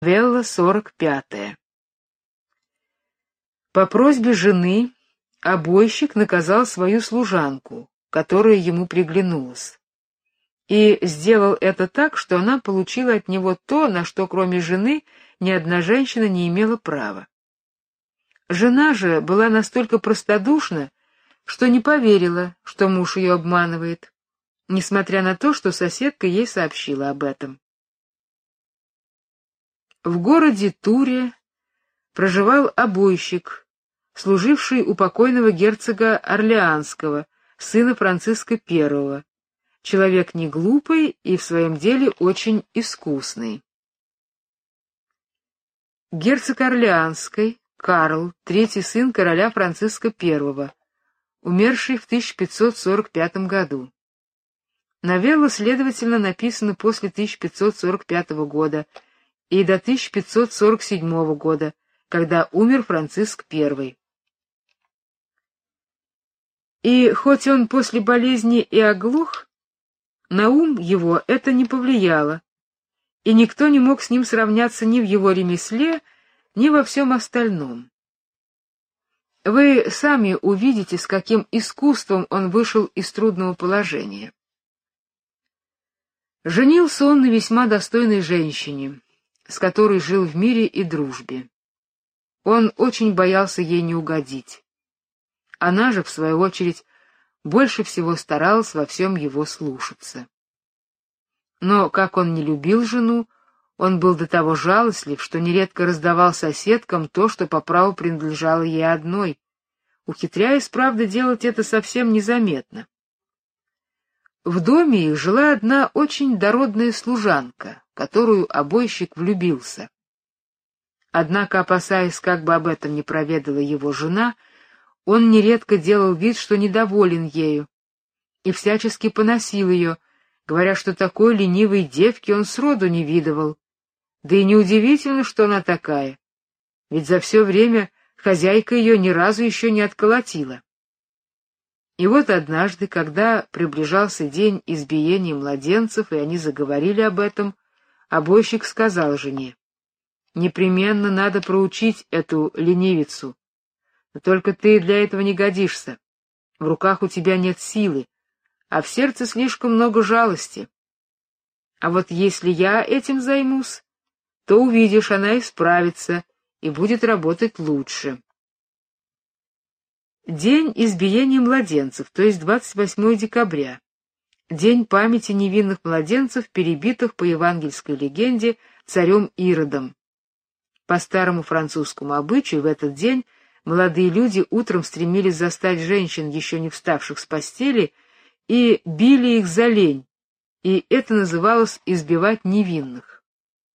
Велла 45. По просьбе жены обойщик наказал свою служанку, которая ему приглянулась, и сделал это так, что она получила от него то, на что кроме жены ни одна женщина не имела права. Жена же была настолько простодушна, что не поверила, что муж ее обманывает, несмотря на то, что соседка ей сообщила об этом. В городе Туре проживал обойщик, служивший у покойного герцога Орлеанского, сына Франциска I, человек не глупый и в своем деле очень искусный. Герцог Орлеанский, Карл, третий сын короля Франциска I, умерший в 1545 году. Новелла, следовательно, написана после 1545 года и до 1547 года, когда умер Франциск I. И хоть он после болезни и оглох, на ум его это не повлияло, и никто не мог с ним сравняться ни в его ремесле, ни во всем остальном. Вы сами увидите, с каким искусством он вышел из трудного положения. Женился он на весьма достойной женщине, с которой жил в мире и дружбе. Он очень боялся ей не угодить. Она же, в свою очередь, больше всего старалась во всем его слушаться. Но, как он не любил жену, он был до того жалостлив, что нередко раздавал соседкам то, что по праву принадлежало ей одной, ухитряясь, правда, делать это совсем незаметно. В доме их жила одна очень дородная служанка, в которую обойщик влюбился. Однако, опасаясь, как бы об этом не проведала его жена, он нередко делал вид, что недоволен ею, и всячески поносил ее, говоря, что такой ленивой девки он сроду не видывал. Да и неудивительно, что она такая, ведь за все время хозяйка ее ни разу еще не отколотила. И вот однажды, когда приближался день избиения младенцев, и они заговорили об этом, обойщик сказал жене: «Непременно надо проучить эту ленивицу, но только ты для этого не годишься. В руках у тебя нет силы, а в сердце слишком много жалости. А вот если я этим займусь, то увидишь, она исправится и будет работать лучше». День избиения младенцев, то есть 28 декабря, день памяти невинных младенцев, перебитых по евангельской легенде царем Иродом. По старому французскому обычаю в этот день молодые люди утром стремились застать женщин, еще не вставших с постели, и били их за лень, и это называлось избивать невинных.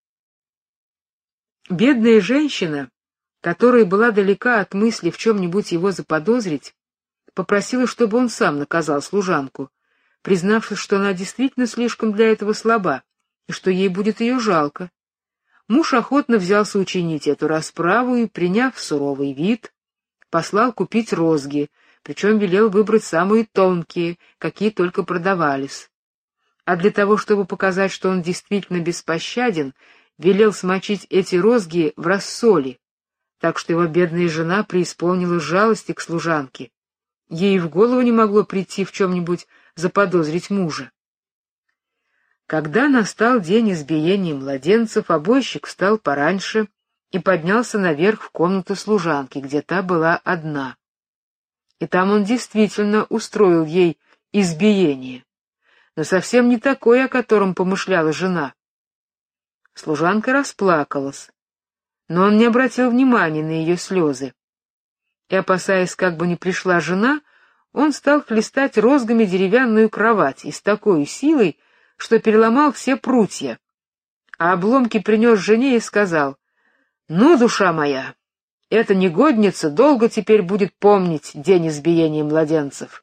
Бедная женщина, которая была далека от мысли в чем-нибудь его заподозрить, попросила, чтобы он сам наказал служанку, признавшись, что она действительно слишком для этого слаба, и что ей будет ее жалко. Муж охотно взялся учинить эту расправу и, приняв суровый вид, послал купить розги, причем велел выбрать самые тонкие, какие только продавались. А для того, чтобы показать, что он действительно беспощаден, велел смочить эти розги в рассоле, так что его бедная жена преисполнилась жалости к служанке. Ей в голову не могло прийти в чем-нибудь заподозрить мужа. Когда настал день избиения младенцев, обойщик встал пораньше и поднялся наверх в комнату служанки, где та была одна. И там он действительно устроил ей избиение, но совсем не такое, о котором помышляла жена. Служанка расплакалась, но он не обратил внимания на ее слезы. И, опасаясь, как бы не пришла жена, он стал хлестать розгами деревянную кровать и с такой силой, что переломал все прутья, а обломки принес жене и сказал: «Ну, душа моя, эта негодница долго теперь будет помнить день избиения младенцев».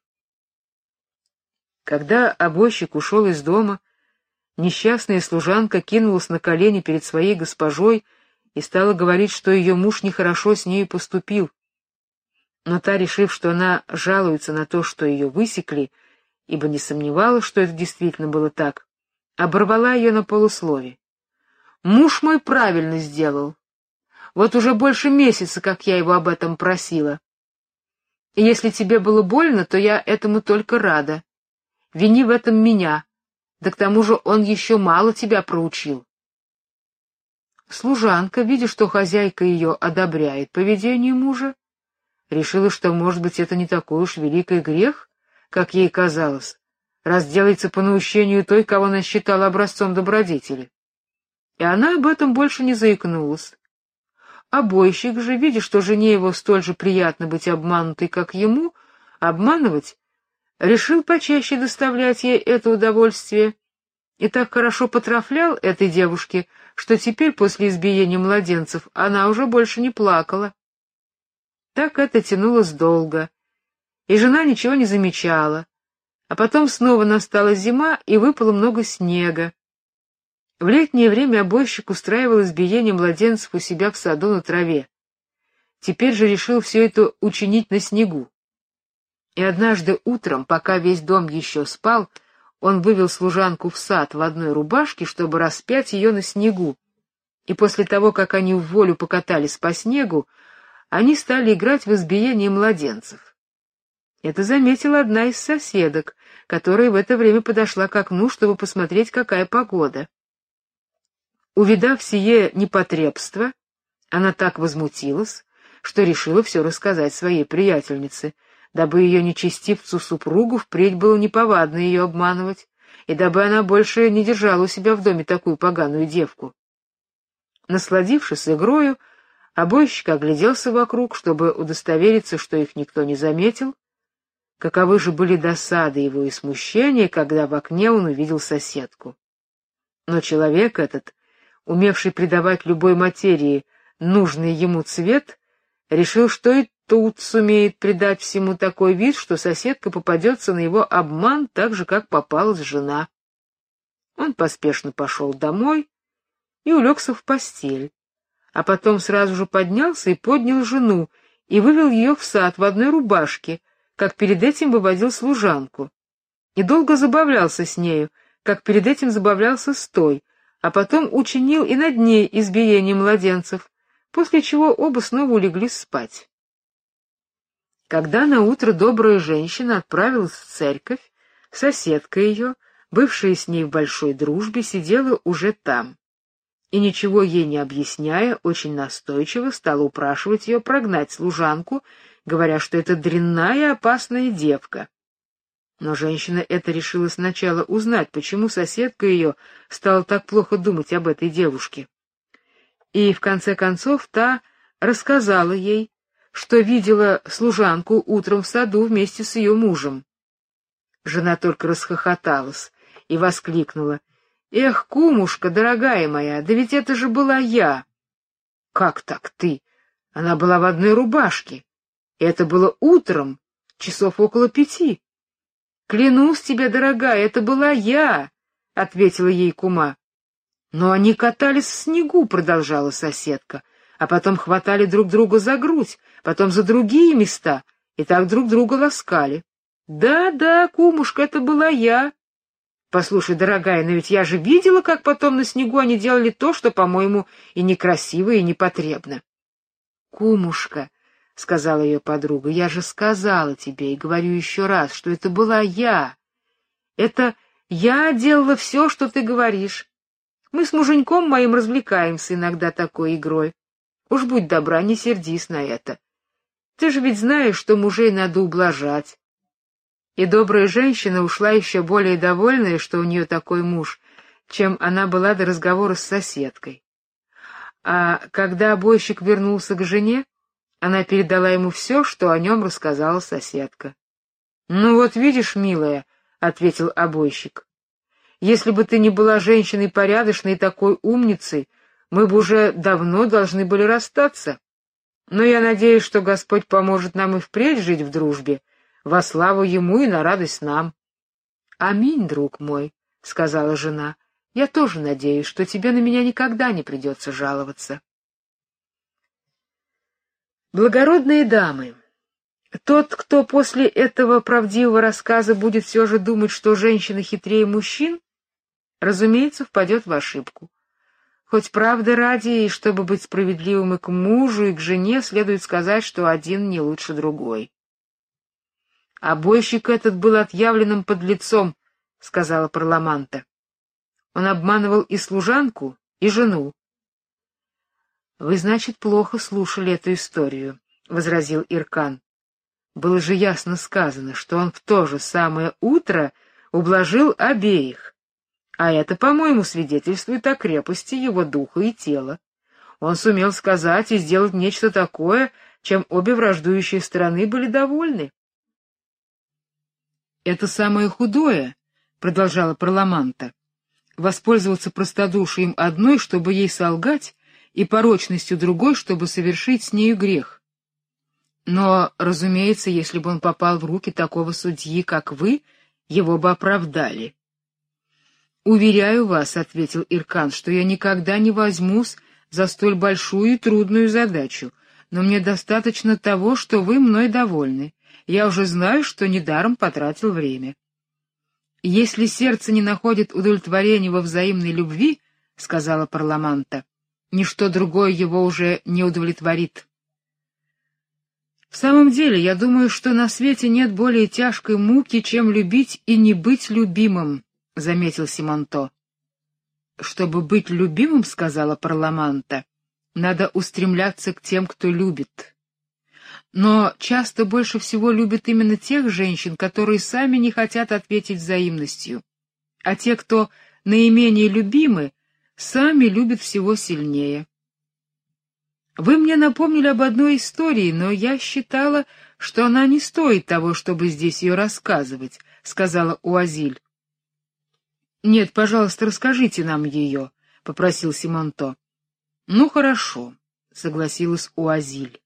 Когда обойщик ушел из дома, несчастная служанка кинулась на колени перед своей госпожой и стала говорить, что ее муж нехорошо с нею поступил. Но та, решив, что она жалуется на то, что ее высекли, ибо не сомневалась, что это действительно было так, оборвала ее на полуслове. Муж мой правильно сделал. Вот уже больше месяца, как я его об этом просила. И если тебе было больно, то я этому только рада. Вини в этом меня, да к тому же он еще мало тебя проучил. Служанка, видя, что хозяйка ее одобряет поведение мужа, решила, что, может быть, это не такой уж великий грех, как ей казалось, раз делается по наущению той, кого она считала образцом добродетели. И она об этом больше не заикнулась. Обойщик же, видя, что жене его столь же приятно быть обманутой, как ему, обманывать, решил почаще доставлять ей это удовольствие и так хорошо потрафлял этой девушке, что теперь, после избиения младенцев, она уже больше не плакала. Так это тянулось долго, и жена ничего не замечала, а потом снова настала зима, и выпало много снега. В летнее время обойщик устраивал избиение младенцев у себя в саду на траве. Теперь же решил все это учинить на снегу. И однажды утром, пока весь дом еще спал, он вывел служанку в сад в одной рубашке, чтобы распять ее на снегу. И после того, как они вволю покатались по снегу, они стали играть в избиение младенцев. Это заметила одна из соседок, которая в это время подошла к окну, чтобы посмотреть, какая погода. Увидав сие непотребство, она так возмутилась, что решила все рассказать своей приятельнице, дабы ее нечестивцу-супругу впредь было неповадно ее обманывать, и дабы она больше не держала у себя в доме такую поганую девку. Насладившись игрою, обойщик огляделся вокруг, чтобы удостовериться, что их никто не заметил. Каковы же были досады его и смущение, когда в окне он увидел соседку. Но человек этот, умевший придавать любой материи нужный ему цвет, решил, что и тут сумеет придать всему такой вид, что соседка попадется на его обман так же, как попалась жена. Он поспешно пошел домой и улегся в постель, а потом сразу же поднялся и поднял жену и вывел ее в сад в одной рубашке, как перед этим выводил служанку, и долго забавлялся с нею, как перед этим забавлялся с той, а потом учинил и над ней избиение младенцев, после чего оба снова улеглись спать. Когда наутро добрая женщина отправилась в церковь, соседка ее, бывшая с ней в большой дружбе, сидела уже там, и, ничего ей не объясняя, очень настойчиво стала упрашивать ее прогнать служанку, говоря, что это дрянная и опасная девка. Но женщина эта решила сначала узнать, почему соседка ее стала так плохо думать об этой девушке. И в конце концов та рассказала ей, что видела служанку утром в саду вместе с ее мужем. Жена только расхохоталась и воскликнула: «Эх, кумушка, дорогая моя, да ведь это же была я!» «Как так ты? Она была в одной рубашке. Это было утром, часов около 5. «Клянусь тебе, дорогая, это была я», — ответила ей кума. «Но они катались в снегу», — продолжала соседка, «а потом хватали друг друга за грудь, потом за другие места, и так друг друга ласкали. Да, кумушка, это была я. Послушай, дорогая, но ведь я же видела, как потом на снегу они делали то, что, по-моему, и некрасиво, и непотребно». «Кумушка», — сказала ее подруга, — «я же сказала тебе и говорю еще раз, что это была я. Это я делала все, что ты говоришь. Мы с муженьком моим развлекаемся иногда такой игрой. Уж будь добра, не сердись на это. Ты же ведь знаешь, что мужей надо ублажать». И добрая женщина ушла еще более довольная, что у нее такой муж, чем она была до разговора с соседкой. А когда обойщик вернулся к жене, она передала ему все, что о нем рассказала соседка. «Ну вот видишь, милая», — ответил обойщик, — «если бы ты не была женщиной порядочной и такой умницей, мы бы уже давно должны были расстаться. Но я надеюсь, что Господь поможет нам и впредь жить в дружбе, во славу Ему и на радость нам». «Аминь, друг мой», — сказала жена, — «я тоже надеюсь, что тебе на меня никогда не придется жаловаться». Благородные дамы, тот, кто после этого правдивого рассказа будет все же думать, что женщина хитрее мужчин, разумеется, впадет в ошибку. Хоть правда ради, и чтобы быть справедливым и к мужу, и к жене, следует сказать, что один не лучше другой. — Обойщик этот был отъявленным подлецом, — сказала Парламанта. Он обманывал и служанку, и жену. — Вы, значит, плохо слушали эту историю, — возразил Иркан. Было же ясно сказано, что он в то же самое утро ублажил обеих. А это, по-моему, свидетельствует о крепости его духа и тела. Он сумел сказать и сделать нечто такое, чем обе враждующие стороны были довольны. «Это самое худое», — продолжала Парламанта, — «воспользоваться простодушием одной, чтобы ей солгать, и порочностью другой, чтобы совершить с нею грех. Но, разумеется, если бы он попал в руки такого судьи, как вы, его бы оправдали». «Уверяю вас, — ответил Иркан, — что я никогда не возьмусь за столь большую и трудную задачу, но мне достаточно того, что вы мной довольны. Я уже знаю, что недаром потратил время. Если сердце не находит удовлетворения во взаимной любви, — сказала Парламанта, — ничто другое его уже не удовлетворит. В самом деле, я думаю, что на свете нет более тяжкой муки, чем любить и не быть любимым, — заметил Симонто. «Чтобы быть любимым, — сказала Парламанта, — надо устремляться к тем, кто любит. Но часто больше всего любят именно тех женщин, которые сами не хотят ответить взаимностью, а те, кто наименее любимы, сами любят всего сильнее. Вы мне напомнили об одной истории, но я считала, что она не стоит того, чтобы здесь ее рассказывать, — сказала Уазиль. «Нет, пожалуйста, расскажите нам ее», — попросил Симонто. «Ну, хорошо», — согласилась Уазиль.